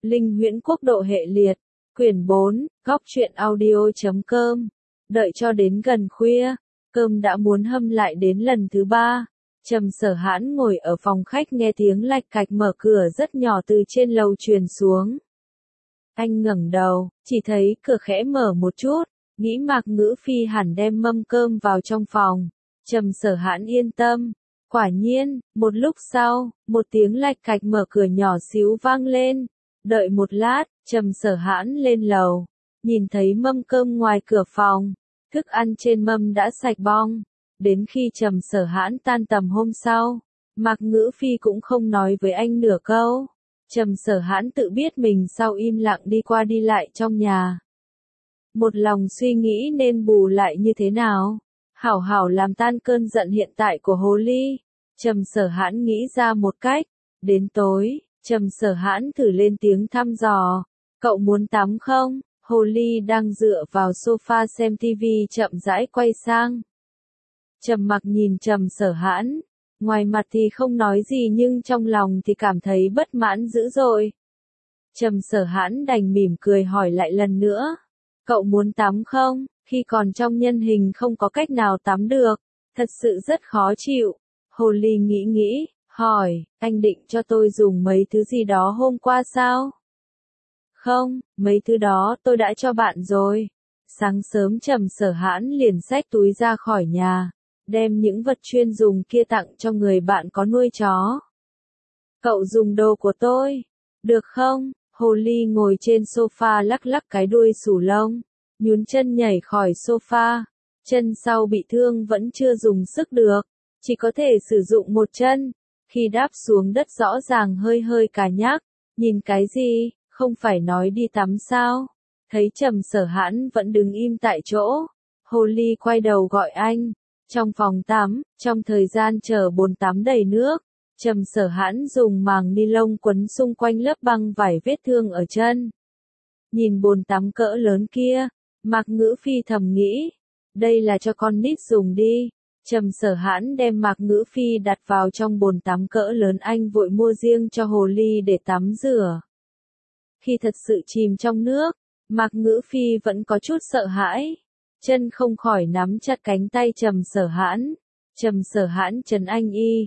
Linh Huyễn Quốc độ hệ liệt, quyển 4, góc truyện audio.com. Đợi cho đến gần khuya, cơm đã muốn hâm lại đến lần thứ 3. Trầm Sở Hãn ngồi ở phòng khách nghe tiếng lạch cạch mở cửa rất nhỏ từ trên lầu truyền xuống. Anh ngẩng đầu, chỉ thấy cửa khẽ mở một chút, nghĩ Mạc Ngữ Phi hẳn đem mâm cơm vào trong phòng. Trầm Sở Hãn yên tâm. Quả nhiên, một lúc sau, một tiếng lạch cạch mở cửa nhỏ xíu vang lên. Đợi một lát, Trầm Sở Hãn lên lầu, nhìn thấy mâm cơm ngoài cửa phòng, thức ăn trên mâm đã sạch bong. Đến khi Trầm Sở Hãn tan tầm hôm sau, Mạc Ngữ Phi cũng không nói với anh nửa câu. Trầm Sở Hãn tự biết mình sau im lặng đi qua đi lại trong nhà. Một lòng suy nghĩ nên bù lại như thế nào, hảo hảo làm tan cơn giận hiện tại của Hồ Ly. Trầm Sở Hãn nghĩ ra một cách. Đến tối, Trầm Sở Hãn thử lên tiếng thăm dò. Cậu muốn tắm không? Hồ Ly đang dựa vào sofa xem tivi chậm rãi quay sang. Trầm Mặc nhìn Trầm Sở Hãn, ngoài mặt thì không nói gì nhưng trong lòng thì cảm thấy bất mãn dữ dội. Trầm Sở Hãn đành mỉm cười hỏi lại lần nữa. Cậu muốn tắm không? Khi còn trong nhân hình không có cách nào tắm được, thật sự rất khó chịu. Hồ Ly nghĩ, hỏi, anh định cho tôi dùng mấy thứ gì đó hôm qua sao? Không, mấy thứ đó tôi đã cho bạn rồi. Sáng sớm Trầm Sở Hãn liền xách túi ra khỏi nhà, đem những vật chuyên dùng kia tặng cho người bạn có nuôi chó. Cậu dùng đồ của tôi, được không? Hồ Ly ngồi trên sofa lắc lắc cái đuôi xù lông, nhún chân nhảy khỏi sofa. Chân sau bị thương vẫn chưa dùng sức được, chỉ có thể sử dụng một chân. Khi đáp xuống đất rõ ràng hơi cà nhắc. Nhìn cái gì, không phải nói đi tắm sao? Thấy Trầm Sở Hãn vẫn đứng im tại chỗ, Hồ Ly quay đầu gọi anh. Trong phòng tắm, trong thời gian chờ bồn tắm đầy nước, Trầm Sở Hãn dùng màng ni lông quấn xung quanh lớp băng vải vết thương ở chân. Nhìn bồn tắm cỡ lớn kia, Mạc Ngữ Phi thầm nghĩ, đây là cho con nít dùng đi. Trầm Sở Hãn đem Mạc Ngữ Phi đặt vào trong bồn tắm cỡ lớn anh vội mua riêng cho Hồ Ly để tắm rửa. Khi thật sự chìm trong nước, Mạc Ngữ Phi vẫn có chút sợ hãi. Chân không khỏi nắm chặt cánh tay Trầm Sở Hãn. Trầm Sở Hãn trấn an y,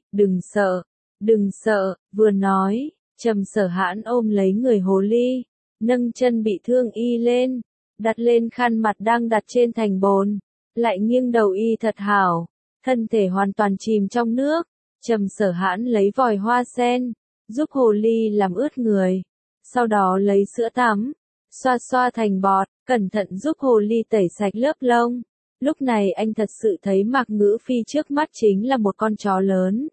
đừng sợ, vừa nói, Trầm Sở Hãn ôm lấy người Hồ Ly, nâng chân bị thương y lên, đặt lên khăn mặt đang đặt trên thành bồn, lại nghiêng đầu y thật hảo, thân thể hoàn toàn chìm trong nước. Trầm Sở Hãn lấy vòi hoa sen, giúp Hồ Ly làm ướt người, sau đó lấy sữa tắm, xoa thành bọt, cẩn thận giúp Hồ Ly tẩy sạch lớp lông. Lúc này anh thật sự thấy Mạc Ngữ Phi trước mắt chính là một con chó lớn.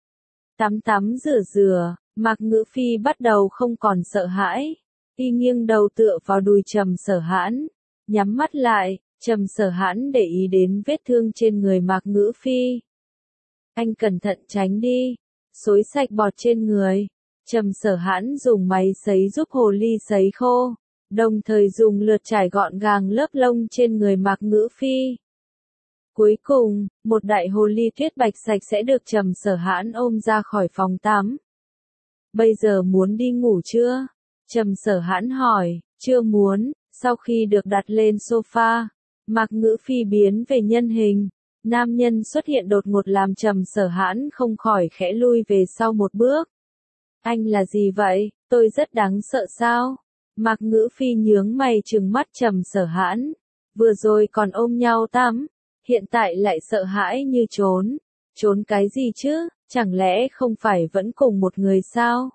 Tắm rửa, Mạc Ngữ Phi bắt đầu không còn sợ hãi. Y nghiêng đầu tựa vào đùi Trầm Sở Hãn, nhắm mắt lại. Trầm Sở Hãn để ý đến vết thương trên người Mạc Ngữ Phi. Anh cẩn thận tránh đi, xối sạch bọt trên người. Trầm Sở Hãn dùng máy sấy giúp Hồ Ly sấy khô, đồng thời dùng lượt trải gọn gàng lớp lông trên người Mạc Ngữ Phi. Cuối cùng, một đại hồ ly tuyết bạch sạch sẽ được Trầm Sở Hãn ôm ra khỏi phòng tắm. Bây giờ muốn đi ngủ chưa? Trầm Sở Hãn hỏi. Chưa muốn. Sau khi được đặt lên sofa, Mạc Ngữ Phi biến về nhân hình. Nam nhân xuất hiện đột ngột làm Trầm Sở Hãn không khỏi khẽ lui về sau một bước. Anh là gì vậy? Tôi rất đáng sợ sao? Mạc Ngữ Phi nhướng mày trừng mắt Trầm Sở Hãn. Vừa rồi còn ôm nhau tắm, hiện tại lại sợ hãi như trốn. Trốn cái gì chứ? Chẳng lẽ không phải vẫn cùng một người sao?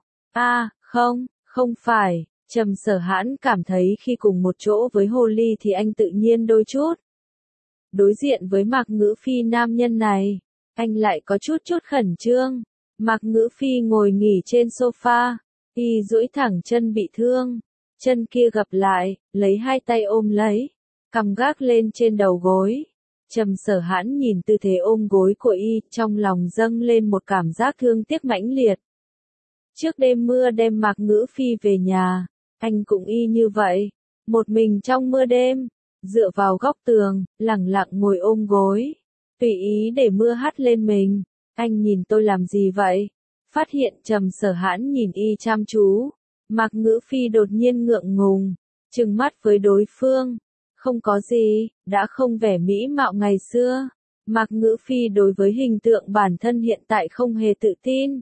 Không phải. Trầm Sở Hãn cảm thấy khi cùng một chỗ với Hồ Ly thì anh tự nhiên đôi chút. Đối diện với Mạc Ngữ Phi nam nhân này, anh lại có chút khẩn trương. Mạc Ngữ Phi ngồi nghỉ trên sofa, y duỗi thẳng chân bị thương, chân kia gập lại, lấy hai tay ôm lấy, cằm gác lên trên đầu gối. Trầm Sở Hãn nhìn tư thế ôm gối của y, trong lòng dâng lên một cảm giác thương tiếc mãnh liệt. Trước đêm mưa đem Mạc Ngữ Phi về nhà, anh cũng y như vậy, một mình trong mưa đêm, dựa vào góc tường, lẳng lặng ngồi ôm gối, tùy ý để mưa hắt lên mình. Anh nhìn tôi làm gì vậy? Phát hiện Trầm Sở Hãn nhìn y chăm chú, Mạc Ngữ Phi đột nhiên ngượng ngùng, trừng mắt với đối phương. Không có gì, đã không vẻ mỹ mạo ngày xưa. Mạc Ngữ Phi đối với hình tượng bản thân hiện tại không hề tự tin.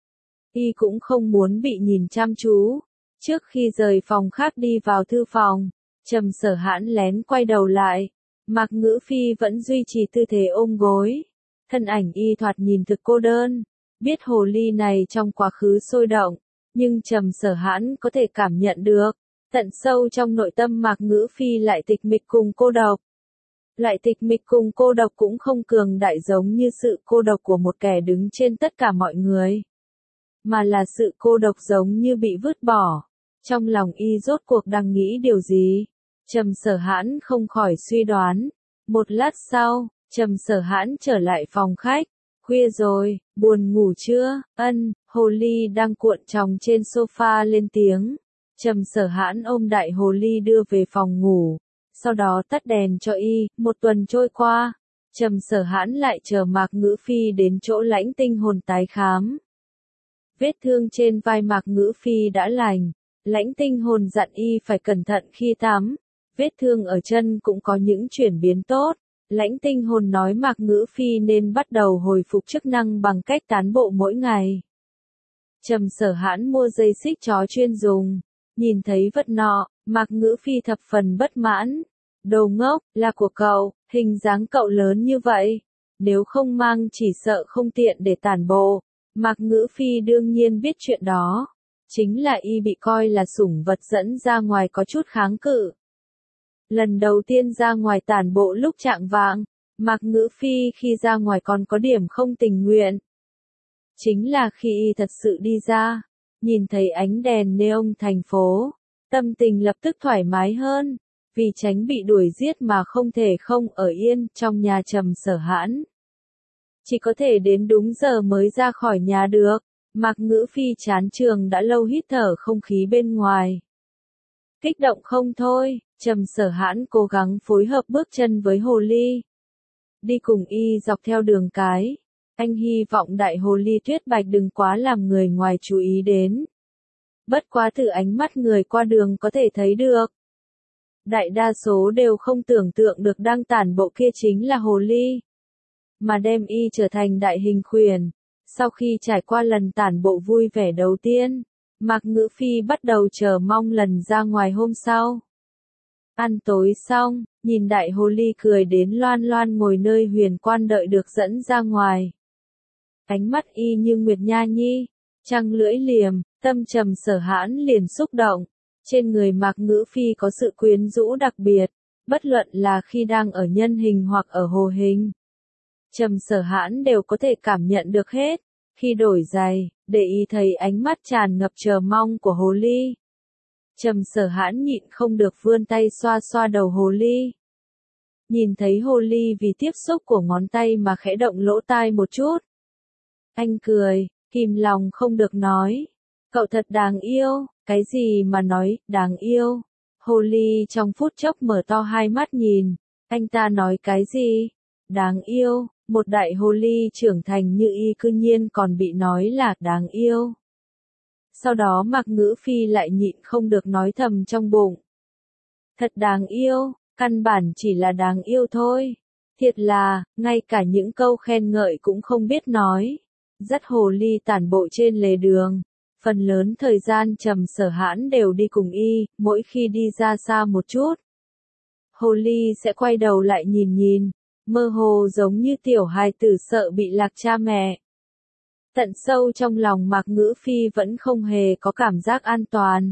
Y cũng không muốn bị nhìn chăm chú. Trước khi rời phòng khác đi vào thư phòng, Trầm Sở Hãn lén quay đầu lại. Mạc Ngữ Phi vẫn duy trì tư thế ôm gối. Thân ảnh y thoạt nhìn thực cô đơn. Biết hồ ly này trong quá khứ sôi động, nhưng Trầm Sở Hãn có thể cảm nhận được. Tận sâu trong nội tâm Mạc Ngữ Phi lại tịch mịch cùng cô độc. Lại tịch mịch cùng cô độc cũng không cường đại giống như sự cô độc của một kẻ đứng trên tất cả mọi người. Mà là sự cô độc giống như bị vứt bỏ. Trong lòng y rốt cuộc đang nghĩ điều gì? Trầm Sở Hãn không khỏi suy đoán. Một lát sau, Trầm Sở Hãn trở lại phòng khách. Khuya rồi, buồn ngủ chưa? Ân, hồ ly đang cuộn tròng trên sofa lên tiếng. Trầm Sở Hãn ôm đại hồ ly đưa về phòng ngủ. Sau đó tắt đèn cho y, một tuần trôi qua. Trầm Sở Hãn lại chờ Mạc Ngữ Phi đến chỗ Lãnh Tinh Hồn tái khám. Vết thương trên vai Mạc Ngữ Phi đã lành. Lãnh Tinh Hồn dặn y phải cẩn thận khi tắm. Vết thương ở chân cũng có những chuyển biến tốt. Lãnh Tinh Hồn nói Mạc Ngữ Phi nên bắt đầu hồi phục chức năng bằng cách tán bộ mỗi ngày. Trầm Sở Hãn mua dây xích chó chuyên dùng. Nhìn thấy vật nọ, Mạc Ngữ Phi thập phần bất mãn. Đồ ngốc, là của cậu, hình dáng cậu lớn như vậy. Nếu không mang chỉ sợ không tiện để tản bộ. Mạc Ngữ Phi đương nhiên biết chuyện đó. Chính là y bị coi là sủng vật dẫn ra ngoài có chút kháng cự. Lần đầu tiên ra ngoài tản bộ lúc chạng vạng, Mạc Ngữ Phi khi ra ngoài còn có điểm không tình nguyện. Chính là khi y thật sự đi ra, nhìn thấy ánh đèn neon thành phố, tâm tình lập tức thoải mái hơn, vì tránh bị đuổi giết mà không thể không ở yên trong nhà Trầm Sở Hãn. Chỉ có thể đến đúng giờ mới ra khỏi nhà được. Mạc Ngữ Phi chán trường đã lâu hít thở không khí bên ngoài. Kích động không thôi, Trầm Sở Hãn cố gắng phối hợp bước chân với hồ ly. Đi cùng y dọc theo đường cái. Anh hy vọng đại hồ ly tuyết bạch đừng quá làm người ngoài chú ý đến. Bất quá từ ánh mắt người qua đường có thể thấy được. Đại đa số đều không tưởng tượng được đang tản bộ kia chính là hồ ly. Mà đem y trở thành đại hình khuyển. Sau khi trải qua lần tản bộ vui vẻ đầu tiên, Mạc Ngữ Phi bắt đầu chờ mong lần ra ngoài hôm sau. Ăn tối xong, nhìn đại hồ ly cười đến loan loan ngồi nơi huyền quan đợi được dẫn ra ngoài. Ánh mắt y như Nguyệt Nha Nhi, trăng lưỡi liềm, tâm Trầm Sở Hãn liền xúc động. Trên người Mạc Ngữ Phi có sự quyến rũ đặc biệt, bất luận là khi đang ở nhân hình hoặc ở hồ hình. Trầm Sở Hãn đều có thể cảm nhận được hết. Khi đổi giày, để y thấy ánh mắt tràn ngập chờ mong của hồ ly. Trầm Sở Hãn nhịn không được vươn tay xoa xoa đầu hồ ly. Nhìn thấy hồ ly vì tiếp xúc của ngón tay mà khẽ động lỗ tai một chút. Anh cười, kìm lòng không được nói. Cậu thật đáng yêu, cái gì mà nói, đáng yêu. Hồ ly trong phút chốc mở to hai mắt nhìn. Anh ta nói cái gì? Đáng yêu. Một đại hồ ly trưởng thành như y cư nhiên còn bị nói là đáng yêu. Sau đó Mạc Ngữ Phi lại nhịn không được nói thầm trong bụng. Thật đáng yêu, căn bản chỉ là đáng yêu thôi. Thiệt là, ngay cả những câu khen ngợi cũng không biết nói. Dắt hồ ly tản bộ trên lề đường. Phần lớn thời gian Trầm Sở Hãn đều đi cùng y, mỗi khi đi ra xa một chút. Hồ ly sẽ quay đầu lại nhìn nhìn. Mơ hồ giống như tiểu hài tử sợ bị lạc cha mẹ. Tận sâu trong lòng Mạc Ngữ Phi vẫn không hề có cảm giác an toàn.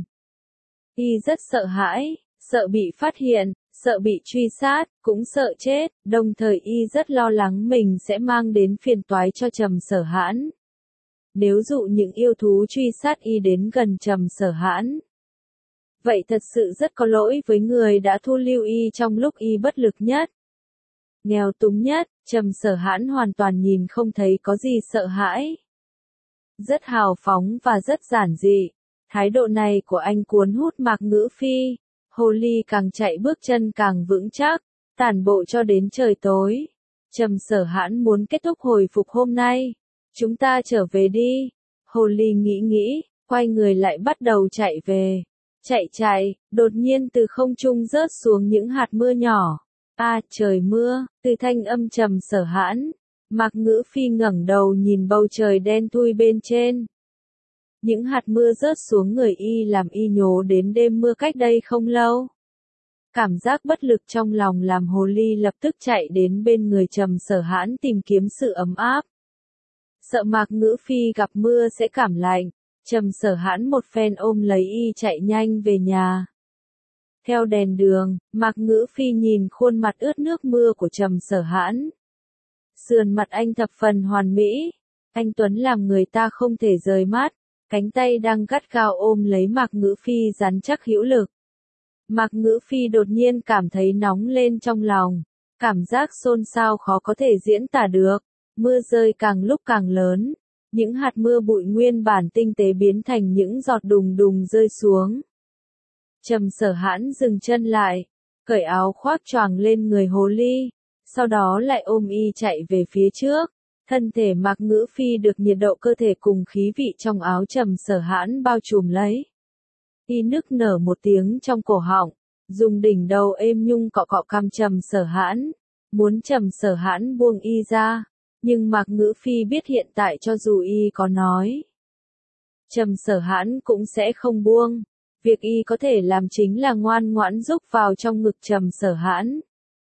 Y rất sợ hãi, sợ bị phát hiện, sợ bị truy sát, cũng sợ chết, đồng thời y rất lo lắng mình sẽ mang đến phiền toái cho Trầm Sở Hãn. Nếu dụ những yêu thú truy sát y đến gần Trầm Sở Hãn, vậy thật sự rất có lỗi với người đã thu lưu y trong lúc y bất lực nhất. Nghèo túng nhất, Trầm Sở Hãn hoàn toàn nhìn không thấy có gì sợ hãi. Rất hào phóng và rất giản dị. Thái độ này của anh cuốn hút Mạc Ngữ Phi. Hồ ly càng chạy bước chân càng vững chắc, tản bộ cho đến trời tối. Trầm Sở Hãn muốn kết thúc hồi phục hôm nay. Chúng ta trở về đi. Hồ ly nghĩ nghĩ, quay người lại bắt đầu chạy về. Chạy, đột nhiên từ không trung rớt xuống những hạt mưa nhỏ. Trời mưa, từ thanh âm trầm sở hãn. Mạc Ngữ Phi ngẩng đầu nhìn bầu trời đen thui bên trên. Những hạt mưa rớt xuống người y làm y nhớ đến đêm mưa cách đây không lâu. Cảm giác bất lực trong lòng làm hồ ly lập tức chạy đến bên người Trầm Sở Hãn tìm kiếm sự ấm áp. Sợ Mạc Ngữ Phi gặp mưa sẽ cảm lạnh, Trầm Sở Hãn một phen ôm lấy y chạy nhanh về nhà. Theo đèn đường, Mạc Ngữ Phi nhìn khuôn mặt ướt nước mưa của Trầm Sở Hãn. Sườn mặt anh thập phần hoàn mỹ, anh Tuấn làm người ta không thể rời mắt, cánh tay đang gắt gao ôm lấy Mạc Ngữ Phi rắn chắc hữu lực. Mạc Ngữ Phi đột nhiên cảm thấy nóng lên trong lòng, cảm giác xôn xao khó có thể diễn tả được, mưa rơi càng lúc càng lớn, những hạt mưa bụi nguyên bản tinh tế biến thành những giọt đùng đùng rơi xuống. Trầm Sở Hãn dừng chân lại, cởi áo khoác choàng lên người hồ ly, sau đó lại ôm y chạy về phía trước. Thân thể Mạc Ngữ Phi được nhiệt độ cơ thể cùng khí vị trong áo Trầm Sở Hãn bao trùm lấy. Y nức nở một tiếng trong cổ họng, dùng đỉnh đầu êm nhung cọ cọ cằm Trầm Sở Hãn, muốn Trầm Sở Hãn buông y ra, nhưng Mạc Ngữ Phi biết hiện tại cho dù y có nói, Trầm Sở Hãn cũng sẽ không buông, việc y có thể làm chính là ngoan ngoãn rúc vào trong ngực Trầm Sở Hãn,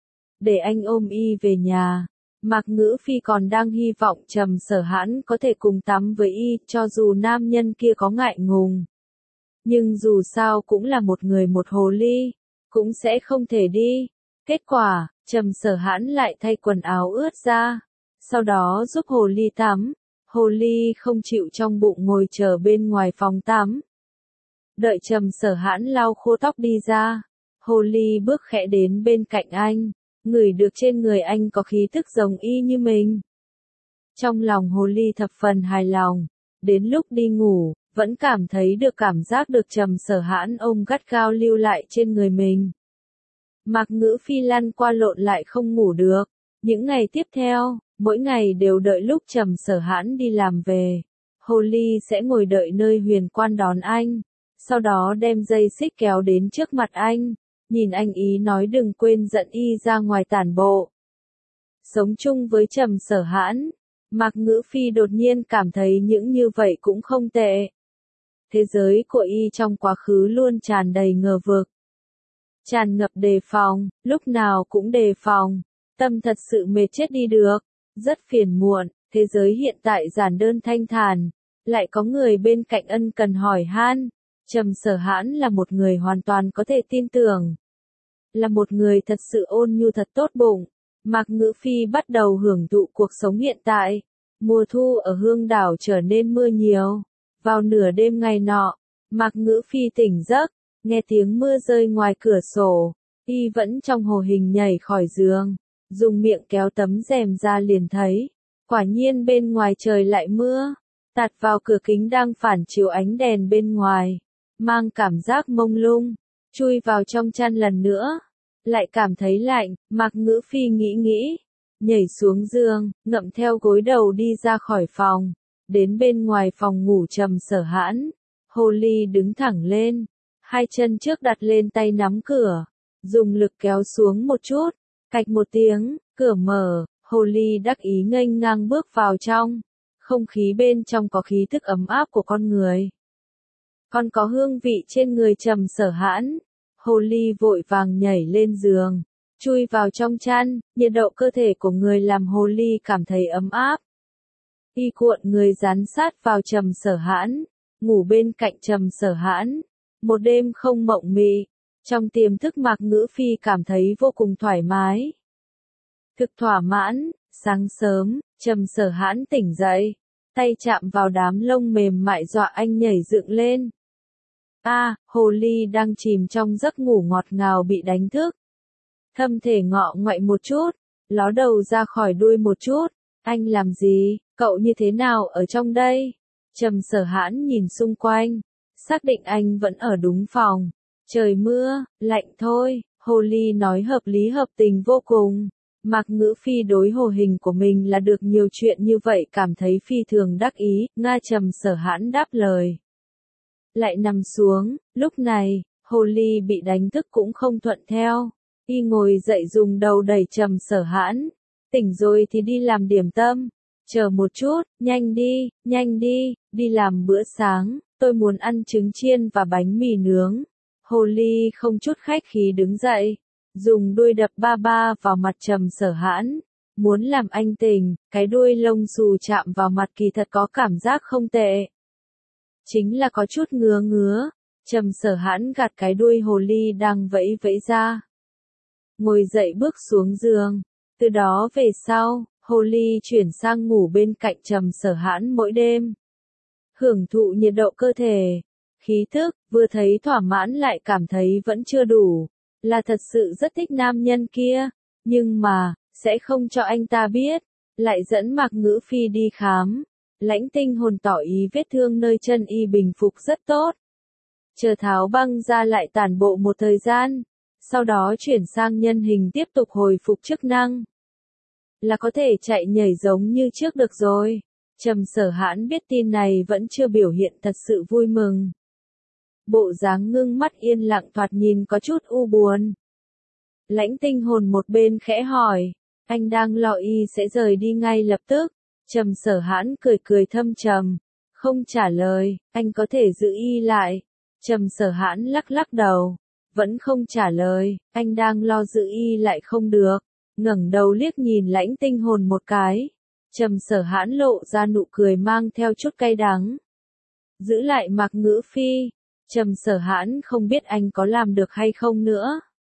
để anh ôm y về nhà. Mạc Ngữ Phi còn đang hy vọng Trầm Sở Hãn có thể cùng tắm với y, cho dù nam nhân kia có ngại ngùng. Nhưng dù sao cũng là một người một hồ ly, cũng sẽ không thể đi. Kết quả, Trầm Sở Hãn lại thay quần áo ướt ra, sau đó giúp hồ ly tắm. Hồ ly không chịu trong bụng ngồi chờ bên ngoài phòng tắm. Đợi Trầm Sở Hãn lau khô tóc đi ra, hồ ly bước khẽ đến bên cạnh anh. Ngửi được trên người anh có khí tức giống y như mình. Trong lòng hồ ly thập phần hài lòng, đến lúc đi ngủ, vẫn cảm thấy được cảm giác được Trầm Sở Hãn ôm gắt gao lưu lại trên người mình. Mạc Ngữ Phi lăn qua lộn lại không ngủ được. Những ngày tiếp theo, mỗi ngày đều đợi lúc Trầm Sở Hãn đi làm về. Hồ ly sẽ ngồi đợi nơi huyền quan đón anh, sau đó đem dây xích kéo đến trước mặt anh. Nhìn anh ý nói đừng quên dẫn y ra ngoài tản bộ. Sống chung với Trầm Sở Hãn, Mạc Ngữ Phi đột nhiên cảm thấy những như vậy cũng không tệ. Thế giới của y trong quá khứ luôn tràn đầy ngờ vực. Tràn ngập đề phòng, lúc nào cũng đề phòng. Tâm thật sự mệt chết đi được. Rất phiền muộn, thế giới hiện tại giản đơn thanh thản. Lại có người bên cạnh ân cần hỏi han. Trầm Sở Hãn là một người hoàn toàn có thể tin tưởng. Là một người thật sự ôn nhu thật tốt bụng. Mạc Ngữ Phi bắt đầu hưởng thụ cuộc sống hiện tại. Mùa thu ở Hương Đảo trở nên mưa nhiều. Vào nửa đêm ngày nọ, Mạc Ngữ Phi tỉnh giấc, nghe tiếng mưa rơi ngoài cửa sổ. Y vẫn trong hồ hình nhảy khỏi giường, dùng miệng kéo tấm rèm ra liền thấy. Quả nhiên bên ngoài trời lại mưa, tạt vào cửa kính đang phản chiếu ánh đèn bên ngoài, mang cảm giác mông lung. Chui vào trong chăn lần nữa, lại cảm thấy lạnh. Mạc Ngữ Phi nghĩ, nhảy xuống giường, ngậm theo gối đầu đi ra khỏi phòng, đến bên ngoài phòng ngủ Trầm Sở Hãn. Hồ ly đứng thẳng lên, hai chân trước đặt lên tay nắm cửa, dùng lực kéo xuống một chút, cạch một tiếng, cửa mở, hồ ly đắc ý nghênh ngang bước vào trong. Không khí bên trong có khí thức ấm áp của con người. Còn có hương vị trên người Trầm Sở Hãn. Hồ ly vội vàng nhảy lên giường, chui vào trong chăn, nhiệt độ cơ thể của người làm hồ ly cảm thấy ấm áp. Y cuộn người dán sát vào Trầm Sở Hãn, ngủ bên cạnh Trầm Sở Hãn. Một đêm không mộng mị, trong tiềm thức Mạc Ngữ Phi cảm thấy vô cùng thoải mái. Thực thỏa mãn, sáng sớm, Trầm Sở Hãn tỉnh dậy, tay chạm vào đám lông mềm mại dọa anh nhảy dựng lên. Hồ ly đang chìm trong giấc ngủ ngọt ngào bị đánh thức. Thâm thể ngọ ngoại một chút, ló đầu ra khỏi đuôi một chút. Anh làm gì, cậu như thế nào ở trong đây? Trầm Sở Hãn nhìn xung quanh, xác định anh vẫn ở đúng phòng. Trời mưa, lạnh thôi, hồ ly nói hợp lý hợp tình vô cùng. Mạc Ngữ Phi đối hồ hình của mình là được nhiều chuyện như vậy cảm thấy phi thường đắc ý. Trầm Sở Hãn đáp lời. lại nằm xuống, lúc này, hồ ly bị đánh thức cũng không thuận theo. Y ngồi dậy dùng đầu đẩy Trầm Sở Hãn, tỉnh rồi thì đi làm điểm tâm, chờ một chút, nhanh đi, đi làm bữa sáng, tôi muốn ăn trứng chiên và bánh mì nướng. Hồ ly không chút khách khí đứng dậy, dùng đuôi đập ba ba vào mặt Trầm Sở Hãn, muốn làm anh tỉnh, cái đuôi lông xù chạm vào mặt kỳ thật có cảm giác không tệ. Chính là có chút ngứa ngứa, Trầm Sở Hãn gạt cái đuôi hồ ly đang vẫy vẫy ra. Ngồi dậy bước xuống giường, từ đó về sau, hồ ly chuyển sang ngủ bên cạnh Trầm Sở Hãn mỗi đêm. Hưởng thụ nhiệt độ cơ thể, khí thức, vừa thấy thỏa mãn lại cảm thấy vẫn chưa đủ, là thật sự rất thích nam nhân kia, nhưng mà, sẽ không cho anh ta biết, lại dẫn Mạc Ngữ Phi đi khám. Lãnh Tinh Hồn tỏ ý vết thương nơi chân y bình phục rất tốt. Chờ tháo băng ra lại tản bộ một thời gian, sau đó chuyển sang nhân hình tiếp tục hồi phục chức năng. Là có thể chạy nhảy giống như trước được rồi. Trầm Sở Hãn biết tin này vẫn chưa biểu hiện thật sự vui mừng. Bộ dáng ngưng mắt yên lặng thoạt nhìn có chút u buồn. Lãnh Tinh Hồn một bên khẽ hỏi, anh đang lo y sẽ rời đi ngay lập tức. Trầm Sở Hãn cười cười thâm trầm, không trả lời, anh có thể giữ y lại. Trầm Sở Hãn lắc lắc đầu, vẫn không trả lời, anh đang lo giữ y lại không được. Ngẩng đầu liếc nhìn Lãnh Tinh Hồn một cái. Trầm Sở Hãn lộ ra nụ cười mang theo chút cay đắng. Giữ lại Mạc Ngữ Phi, Trầm Sở Hãn không biết anh có làm được hay không nữa.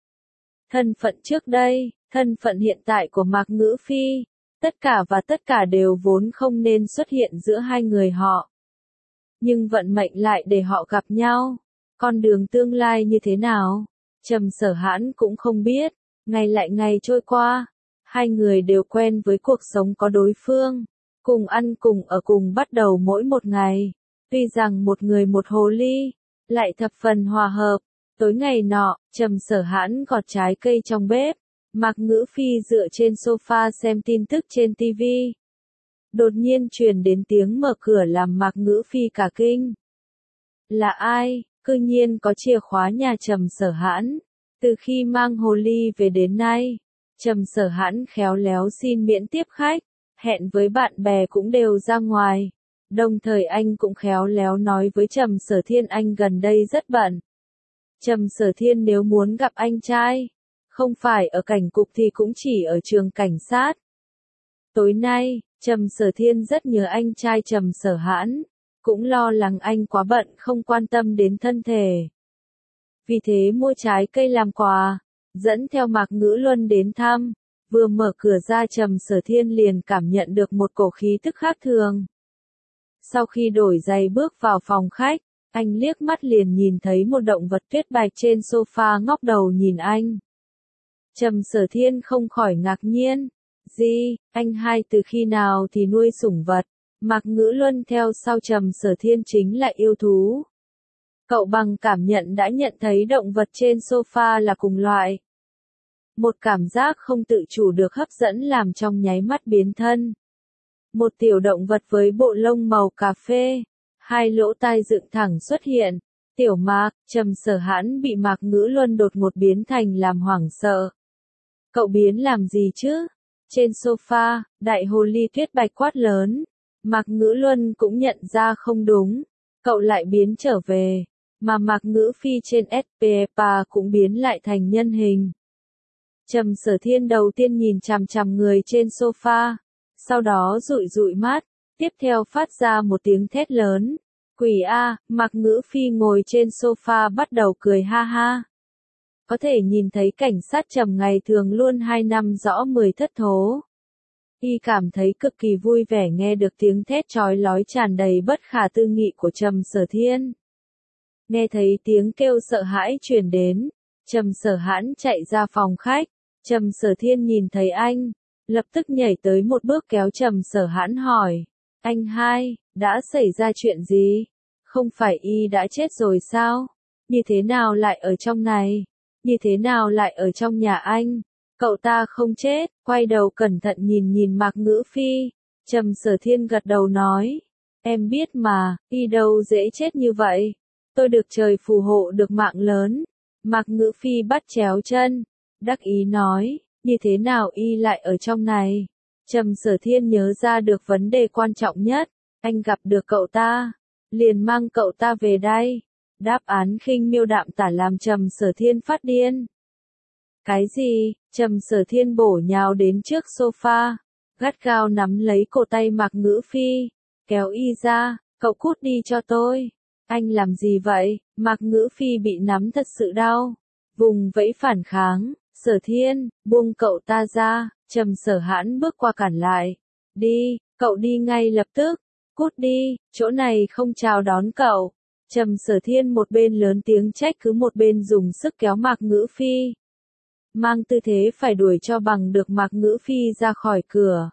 Thân phận trước đây, thân phận hiện tại của Mạc Ngữ Phi, tất cả đều vốn không nên xuất hiện giữa hai người họ. Nhưng vận mệnh lại để họ gặp nhau. Con đường tương lai như thế nào? Trầm Sở Hãn cũng không biết. Ngày lại ngày trôi qua. Hai người đều quen với cuộc sống có đối phương. Cùng ăn cùng ở cùng bắt đầu mỗi một ngày. Tuy rằng một người một hồ ly, lại thập phần hòa hợp. Tối ngày nọ, Trầm Sở Hãn gọt trái cây trong bếp. Mạc Ngữ Phi dựa trên sofa xem tin tức trên TV. Đột nhiên truyền đến tiếng mở cửa làm Mạc Ngữ Phi cả kinh. Là ai? Cư nhiên có chìa khóa nhà Trầm Sở Hãn. Từ khi mang hồ ly về đến nay, Trầm Sở Hãn khéo léo xin miễn tiếp khách, hẹn với bạn bè cũng đều ra ngoài. Đồng thời anh cũng khéo léo nói với Trầm Sở Thiên anh gần đây rất bận. Trầm Sở Thiên nếu muốn gặp anh trai, không phải ở cảnh cục thì cũng chỉ ở trường cảnh sát. Tối nay, Trầm Sở Thiên rất nhớ anh trai Trầm Sở Hãn, cũng lo lắng anh quá bận không quan tâm đến thân thể. Vì thế mua trái cây làm quà, dẫn theo Mạc Ngữ Luân đến thăm, vừa mở cửa ra Trầm Sở Thiên liền cảm nhận được một cổ khí tức khác thường. Sau khi đổi giày bước vào phòng khách, anh liếc mắt liền nhìn thấy một động vật tuyết bạch trên sofa ngóc đầu nhìn anh. Trầm Sở Thiên không khỏi ngạc nhiên. Gì, anh hai từ khi nào thì nuôi sủng vật? Mạc Ngữ Luân theo sau Trầm Sở Thiên chính là yêu thú. Cậu bằng cảm nhận đã nhận thấy động vật trên sofa là cùng loại. Một cảm giác không tự chủ được hấp dẫn làm trong nháy mắt biến thân. Một tiểu động vật với bộ lông màu cà phê, hai lỗ tai dựng thẳng xuất hiện. Tiểu Mạc, Trầm Sở Hãn bị Mạc Ngữ Luân đột ngột biến thành làm hoảng sợ. Cậu biến làm gì chứ? Trên sofa, đại hồ ly tuyết bạch quát lớn. Mạc Ngữ Luân cũng nhận ra không đúng. Cậu lại biến trở về. Mà Mạc Ngữ Phi trên SPEPA cũng biến lại thành nhân hình. Trầm Sở Thiên đầu tiên nhìn chằm chằm người trên sofa. Sau đó dụi dụi mắt. Tiếp theo phát ra một tiếng thét lớn. Quỷ A, Mạc Ngữ Phi ngồi trên sofa bắt đầu cười ha ha. Có thể nhìn thấy cảnh sát Trầm ngày thường luôn 2 năm rõ 10 thất thố. Y cảm thấy cực kỳ vui vẻ nghe được tiếng thét chói lói tràn đầy bất khả tư nghị của Trầm Sở Thiên. Nghe thấy tiếng kêu sợ hãi truyền đến, Trầm Sở Hãn chạy ra phòng khách. Trầm Sở Thiên nhìn thấy anh, lập tức nhảy tới một bước kéo Trầm Sở Hãn hỏi. Anh hai, đã xảy ra chuyện gì? Không phải y đã chết rồi sao? Như thế nào lại ở trong này? Như thế nào lại ở trong nhà anh? Cậu ta không chết, quay đầu cẩn thận nhìn nhìn Mạc Ngữ Phi. Trầm Sở Thiên gật đầu nói. Em biết mà, y đâu dễ chết như vậy. Tôi được trời phù hộ được mạng lớn. Mạc Ngữ Phi bắt chéo chân, đắc ý nói, như thế nào y lại ở trong này? Trầm Sở Thiên nhớ ra được vấn đề quan trọng nhất, anh gặp được cậu ta, liền mang cậu ta về đây. Đáp án khinh miêu đạm tả làm Trầm Sở Thiên phát điên. Cái gì? Trầm Sở Thiên bổ nhào đến trước sofa, gắt gao nắm lấy cổ tay Mạc Ngữ Phi, kéo y ra, cậu cút đi cho tôi. Anh làm gì vậy? Mạc Ngữ Phi bị nắm thật sự đau, vùng vẫy phản kháng. Sở Thiên, buông cậu ta ra. Trầm Sở Hãn bước qua cản lại. Đi, cậu đi ngay lập tức. Cút đi, chỗ này không chào đón cậu. Trầm Sở Thiên một bên lớn tiếng trách cứ một bên dùng sức kéo Mạc Ngữ Phi, mang tư thế phải đuổi cho bằng được Mạc Ngữ Phi ra khỏi cửa.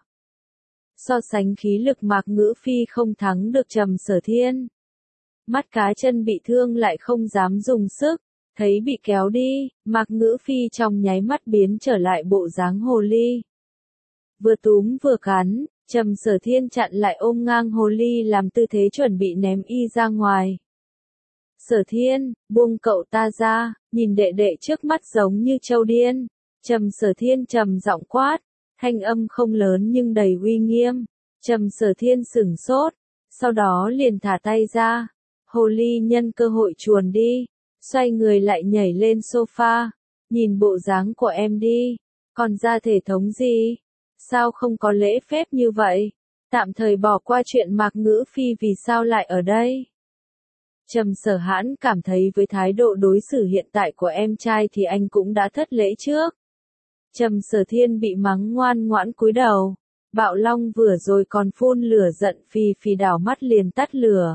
So sánh khí lực Mạc Ngữ Phi không thắng được Trầm Sở Thiên. Mắt cá chân bị thương lại không dám dùng sức, thấy bị kéo đi, Mạc Ngữ Phi trong nháy mắt biến trở lại bộ dáng hồ ly. Vừa túm vừa cắn, Trầm Sở Thiên chặn lại ôm ngang hồ ly làm tư thế chuẩn bị ném y ra ngoài. Sở Thiên, buông cậu ta ra, nhìn đệ đệ trước mắt giống như trâu điên. Trầm Sở Thiên trầm giọng quát, thanh âm không lớn nhưng đầy uy nghiêm. Trầm Sở Thiên sửng sốt, sau đó liền thả tay ra. Hồ ly nhân cơ hội chuồn đi, xoay người lại nhảy lên sofa, nhìn bộ dáng của em đi, còn ra thể thống gì? Sao không có lễ phép như vậy? Tạm thời bỏ qua chuyện Mạc Ngữ Phi vì sao lại ở đây? Trầm Sở Hãn cảm thấy với thái độ đối xử hiện tại của em trai thì anh cũng đã thất lễ trước. Trầm Sở Thiên bị mắng ngoan ngoãn cúi đầu. Bạo Long vừa rồi còn phun lửa giận phì phì đảo mắt liền tắt lửa.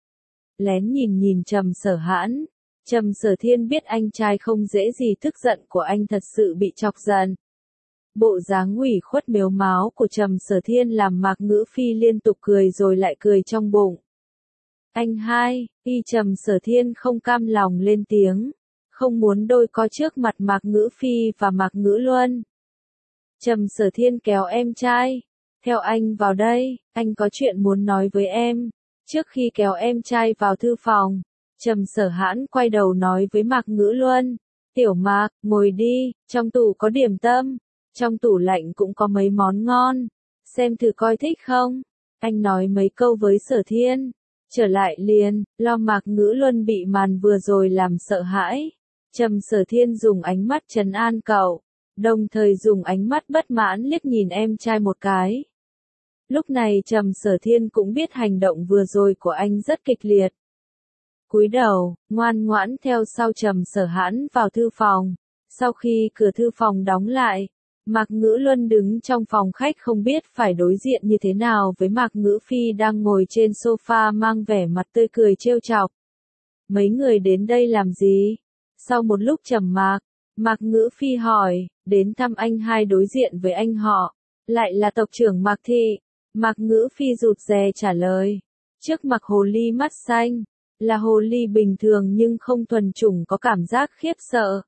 Lén nhìn Trầm Sở Hãn. Trầm Sở Thiên biết anh trai không dễ gì tức giận của anh thật sự bị chọc giận. Bộ dáng ủy khuất mếu máo của Trầm Sở Thiên làm Mạc Ngữ Phi liên tục cười rồi lại cười trong bụng. Anh hai, Trầm Sở Thiên không cam lòng lên tiếng, không muốn đôi co trước mặt Mạc Ngữ Phi và Mạc Ngữ Luân. Trầm Sở Thiên kéo em trai, theo anh vào đây, anh có chuyện muốn nói với em. Trước khi kéo em trai vào thư phòng, Trầm Sở Hãn quay đầu nói với Mạc Ngữ Luân, Tiểu Mạc, ngồi đi, trong tủ có điểm tâm, trong tủ lạnh cũng có mấy món ngon, xem thử coi thích không. Anh nói mấy câu với Sở Thiên, trở lại liền, lo Mạc Ngữ Luân bị màn vừa rồi làm sợ hãi. Trầm Sở Thiên dùng ánh mắt trấn an cậu, đồng thời dùng ánh mắt bất mãn liếc nhìn em trai một cái. Lúc này Trầm Sở Thiên cũng biết hành động vừa rồi của anh rất kịch liệt. Cúi đầu, ngoan ngoãn theo sau Trầm Sở Hãn vào thư phòng. Sau khi cửa thư phòng đóng lại, Mạc Ngữ Luân đứng trong phòng khách không biết phải đối diện như thế nào với Mạc Ngữ Phi đang ngồi trên sofa mang vẻ mặt tươi cười trêu chọc. Mấy người đến đây làm gì? Sau một lúc trầm mặc, Mạc Ngữ Phi hỏi, đến thăm anh hai đối diện với anh họ, lại là tộc trưởng Mạc Thị. Mạc Ngữ Phi rụt rè trả lời, trước mặt hồ ly mắt xanh, là hồ ly bình thường nhưng không thuần chủng có cảm giác khiếp sợ.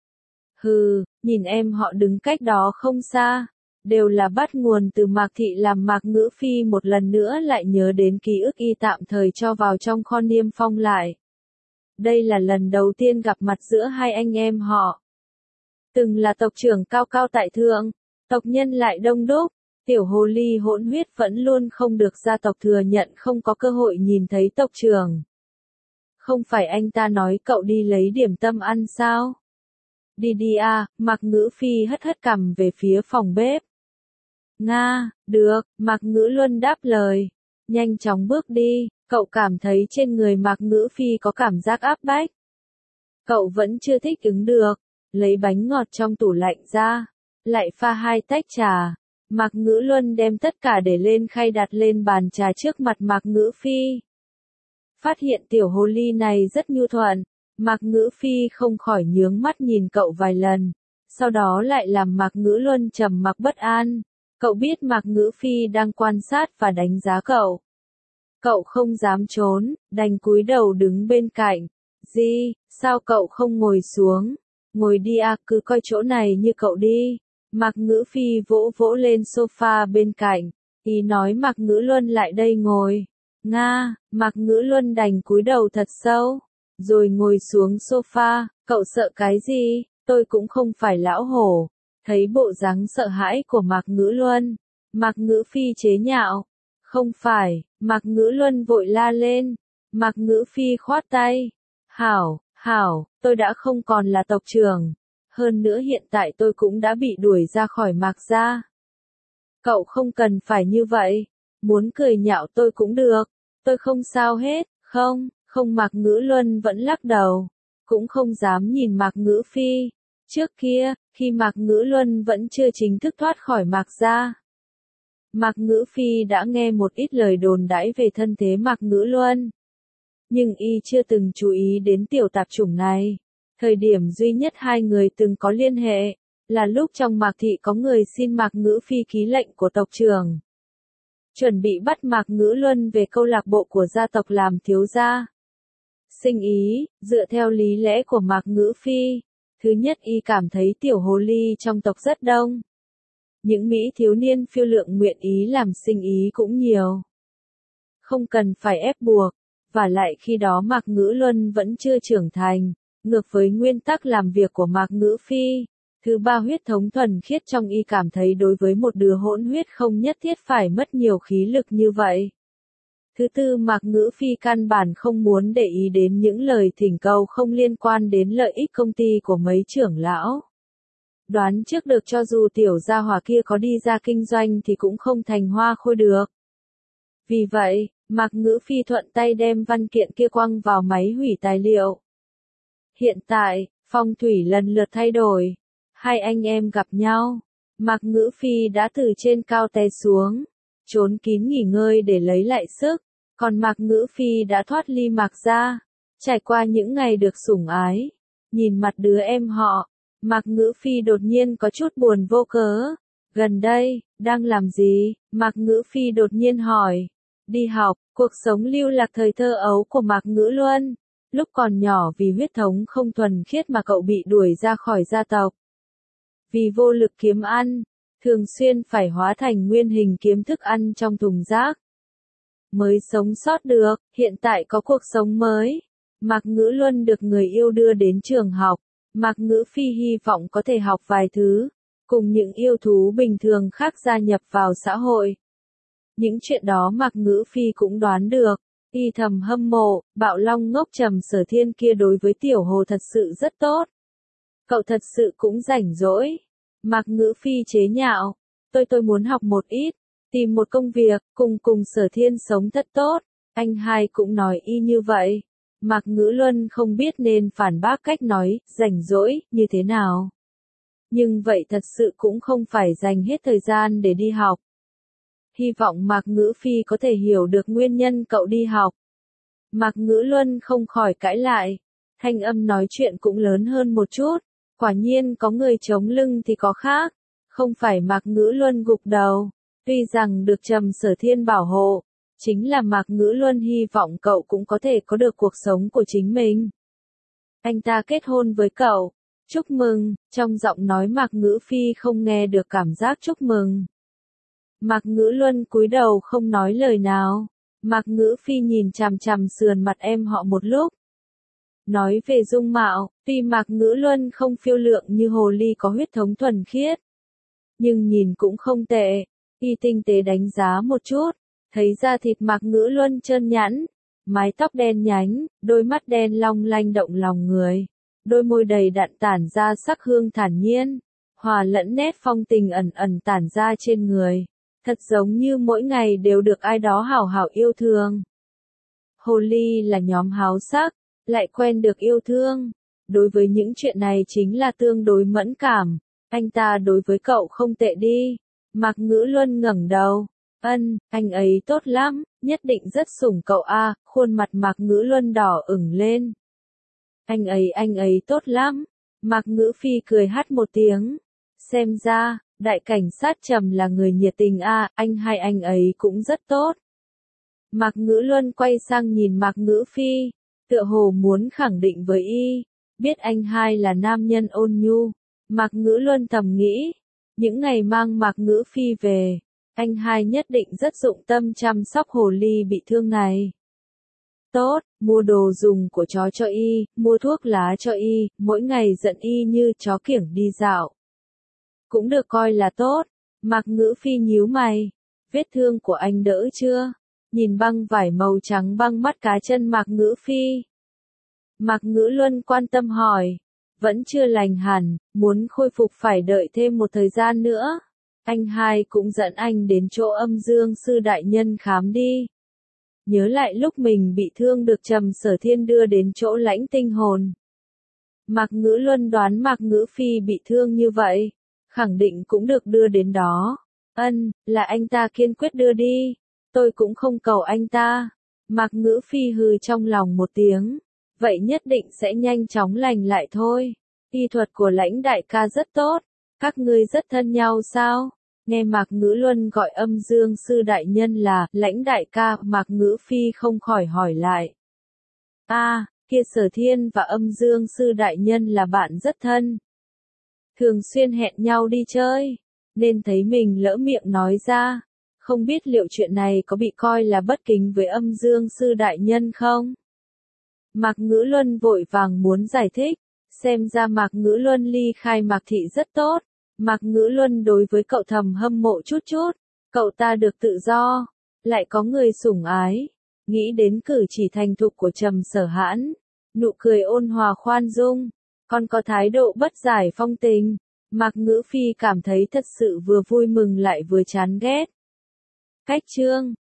Hừ, nhìn em họ đứng cách đó không xa, đều là bắt nguồn từ Mạc Thị làm Mạc Ngữ Phi một lần nữa lại nhớ đến ký ức y tạm thời cho vào trong kho niêm phong lại. Đây là lần đầu tiên gặp mặt giữa hai anh em họ. Từng là tộc trưởng cao cao tại thượng, tộc nhân lại đông đúc, tiểu hồ ly hỗn huyết vẫn luôn không được gia tộc thừa nhận không có cơ hội nhìn thấy tộc trưởng. Không phải anh ta nói cậu đi lấy điểm tâm ăn sao? Đi đi à, Mạc Ngữ Phi hất hất cằm về phía phòng bếp. Nga, được, Mạc Ngữ Luân đáp lời. Nhanh chóng bước đi, cậu cảm thấy trên người Mạc Ngữ Phi có cảm giác áp bách. Cậu vẫn chưa thích ứng được, lấy bánh ngọt trong tủ lạnh ra, lại pha 2 tách trà. Mạc Ngữ Luân đem tất cả để lên khay đặt lên bàn trà trước mặt Mạc Ngữ Phi. Phát hiện tiểu hồ ly này rất nhu thuận, Mạc Ngữ Phi không khỏi nhướng mắt nhìn cậu vài lần, sau đó lại làm Mạc Ngữ Luân trầm mặc bất an. Cậu biết Mạc Ngữ Phi đang quan sát và đánh giá cậu. Cậu không dám trốn, đành cúi đầu đứng bên cạnh. Gì, sao cậu không ngồi xuống? Ngồi đi à, cứ coi chỗ này như cậu đi. Mạc Ngữ Phi vỗ vỗ lên sofa bên cạnh, ý nói Mạc Ngữ Luân lại đây ngồi. Nga, Mạc Ngữ Luân đành cúi đầu thật sâu. rồi ngồi xuống sofa, cậu sợ cái gì, tôi cũng không phải lão hổ. Thấy bộ dáng sợ hãi của Mạc Ngữ Luân, Mạc Ngữ Phi chế nhạo, không phải, Mạc Ngữ Luân vội la lên, Mạc Ngữ Phi khoát tay, hảo, tôi đã không còn là tộc trưởng, hơn nữa hiện tại tôi cũng đã bị đuổi ra khỏi Mạc gia. Cậu không cần phải như vậy, muốn cười nhạo tôi cũng được, tôi không sao hết, không Mạc Ngữ Luân vẫn lắc đầu, cũng không dám nhìn Mạc Ngữ Phi. Trước kia, khi Mạc Ngữ Luân vẫn chưa chính thức thoát khỏi Mạc gia, Mạc Ngữ Phi đã nghe một ít lời đồn đãi về thân thế Mạc Ngữ Luân. Nhưng y chưa từng chú ý đến tiểu tạp chủng này. Thời điểm duy nhất hai người từng có liên hệ, là lúc trong Mạc thị có người xin Mạc Ngữ Phi ký lệnh của tộc trưởng. Chuẩn bị bắt Mạc Ngữ Luân về câu lạc bộ của gia tộc làm thiếu gia. Sinh ý, dựa theo lý lẽ của Mạc Ngữ Phi, thứ nhất y cảm thấy tiểu hồ ly trong tộc rất đông. Những Mỹ thiếu niên phiêu lượng nguyện ý làm sinh ý cũng nhiều. Không cần phải ép buộc, và lại khi đó Mạc Ngữ Luân vẫn chưa trưởng thành, ngược với nguyên tắc làm việc của Mạc Ngữ Phi. Thứ ba, huyết thống thuần khiết trong y cảm thấy đối với một đứa hỗn huyết không nhất thiết phải mất nhiều khí lực như vậy. Thứ tư, Mạc Ngữ Phi căn bản không muốn để ý đến những lời thỉnh cầu không liên quan đến lợi ích công ty của mấy trưởng lão. Đoán trước được cho dù tiểu gia hỏa kia có đi ra kinh doanh thì cũng không thành hoa khôi được. Vì vậy, Mạc Ngữ Phi thuận tay đem văn kiện kia quăng vào máy hủy tài liệu. Hiện tại, phong thủy lần lượt thay đổi. Hai anh em gặp nhau. Mạc Ngữ Phi đã từ trên cao té xuống, trốn kín nghỉ ngơi để lấy lại sức. Còn Mạc Ngữ Phi đã thoát ly Mạc gia, trải qua những ngày được sủng ái. Nhìn mặt đứa em họ, Mạc Ngữ Phi đột nhiên có chút buồn vô cớ. Gần đây, đang làm gì? Mạc Ngữ Phi đột nhiên hỏi. Đi học, cuộc sống lưu lạc thời thơ ấu của Mạc Ngữ Luân. Lúc còn nhỏ vì huyết thống không thuần khiết mà cậu bị đuổi ra khỏi gia tộc. Vì vô lực kiếm ăn, thường xuyên phải hóa thành nguyên hình kiếm thức ăn trong thùng rác. Mới sống sót được, hiện tại có cuộc sống mới. Mạc Ngữ Luân được người yêu đưa đến trường học. Mạc Ngữ Phi hy vọng có thể học vài thứ, cùng những yêu thú bình thường khác gia nhập vào xã hội. Những chuyện đó Mạc Ngữ Phi cũng đoán được, y thầm hâm mộ, Bạo Long ngốc Trầm Sở Thiên kia đối với tiểu hồ thật sự rất tốt. Cậu thật sự cũng rảnh rỗi. Mạc Ngữ Phi chế nhạo, tôi muốn học một ít, tìm một công việc, cùng Sở Thiên sống thật tốt. Anh hai cũng nói y như vậy. Mạc Ngữ Luân không biết nên phản bác cách nói, rảnh rỗi, như thế nào. Nhưng vậy thật sự cũng không phải dành hết thời gian để đi học. Hy vọng Mạc Ngữ Phi có thể hiểu được nguyên nhân cậu đi học. Mạc Ngữ Luân không khỏi cãi lại. Thanh âm nói chuyện cũng lớn hơn một chút. Quả nhiên có người chống lưng thì có khác. Không phải Mạc Ngữ Luân gục đầu. Tuy rằng được Trầm Sở Thiên bảo hộ, chính là Mạc Ngữ Luân hy vọng cậu cũng có thể có được cuộc sống của chính mình. Anh ta kết hôn với cậu. Chúc mừng, trong giọng nói Mạc Ngữ Phi không nghe được cảm giác chúc mừng. Mạc Ngữ Luân cúi đầu không nói lời nào. Mạc Ngữ Phi nhìn chằm chằm sườn mặt em họ một lúc. Nói về dung mạo, tuy Mạc Ngữ Luân không phiêu lượng như hồ ly có huyết thống thuần khiết, nhưng nhìn cũng không tệ. Y tinh tế đánh giá một chút, thấy da thịt Mạc Ngữ Luân trơn nhẵn, mái tóc đen nhánh, đôi mắt đen long lanh động lòng người, đôi môi đầy đặn tản ra sắc hương thản nhiên, hòa lẫn nét phong tình ẩn ẩn tản ra trên người, thật giống như mỗi ngày đều được ai đó hảo hảo yêu thương. Hồ ly là nhóm háo sắc, lại quen được yêu thương. Đối với những chuyện này chính là tương đối mẫn cảm. Anh ta đối với cậu không tệ đi. Mạc Ngữ Luân ngẩng đầu. Anh ấy tốt lắm, nhất định rất sủng cậu a. Khuôn mặt Mạc Ngữ Luân đỏ ửng lên. Anh ấy tốt lắm. Mạc Ngữ Phi cười hắt một tiếng. Xem ra, đại cảnh sát Trầm là người nhiệt tình a, anh ấy cũng rất tốt. Mạc Ngữ Luân quay sang nhìn Mạc Ngữ Phi, tựa hồ muốn khẳng định với y, biết anh hai là nam nhân ôn nhu. Mạc Ngữ Luân thầm nghĩ, những ngày mang Mạc Ngữ Phi về, anh hai nhất định rất dụng tâm chăm sóc hồ ly bị thương này. tốt, mua đồ dùng của chó cho y, mua thuốc lá cho y, mỗi ngày giận y như chó kiểng đi dạo. Cũng được coi là tốt. Mạc Ngữ Phi nhíu mày. Vết thương của anh đỡ chưa? Nhìn băng vải màu trắng băng mắt cá chân Mạc Ngữ Phi. Mạc Ngữ Luân quan tâm hỏi. Vẫn chưa lành hẳn, muốn khôi phục phải đợi thêm một thời gian nữa. Anh hai cũng dẫn anh đến chỗ Âm Dương Sư Đại Nhân khám đi. Nhớ lại lúc mình bị thương được Trầm Sở Thiên đưa đến chỗ Lãnh Tinh Hồn. Mạc Ngữ Luân đoán Mạc Ngữ Phi bị thương như vậy, khẳng định cũng được đưa đến đó. Là anh ta kiên quyết đưa đi. Tôi cũng không cầu anh ta. Mạc Ngữ Phi hừ trong lòng một tiếng. Vậy nhất định sẽ nhanh chóng lành lại thôi. Y thuật của Lãnh đại ca rất tốt. Các ngươi rất thân nhau sao? Nghe Mạc Ngữ Luân gọi Âm Dương Sư Đại Nhân là Lãnh đại ca, Mạc Ngữ Phi không khỏi hỏi lại. Kia Sở Thiên và Âm Dương Sư Đại Nhân là bạn rất thân. Thường xuyên hẹn nhau đi chơi, nên thấy mình lỡ miệng nói ra. Không biết liệu chuyện này có bị coi là bất kính với Âm Dương Sư Đại Nhân không? Mạc Ngữ Luân vội vàng muốn giải thích, xem ra Mạc Ngữ Luân ly khai Mạc Thị rất tốt. Mạc Ngữ Luân đối với cậu thầm hâm mộ chút chút, cậu ta được tự do, lại có người sủng ái. Nghĩ đến cử chỉ thành thục của Trầm Sở Hãn, nụ cười ôn hòa khoan dung, còn có thái độ bất giải phong tình, Mạc Ngữ Phi cảm thấy thật sự vừa vui mừng lại vừa chán ghét. Cách chương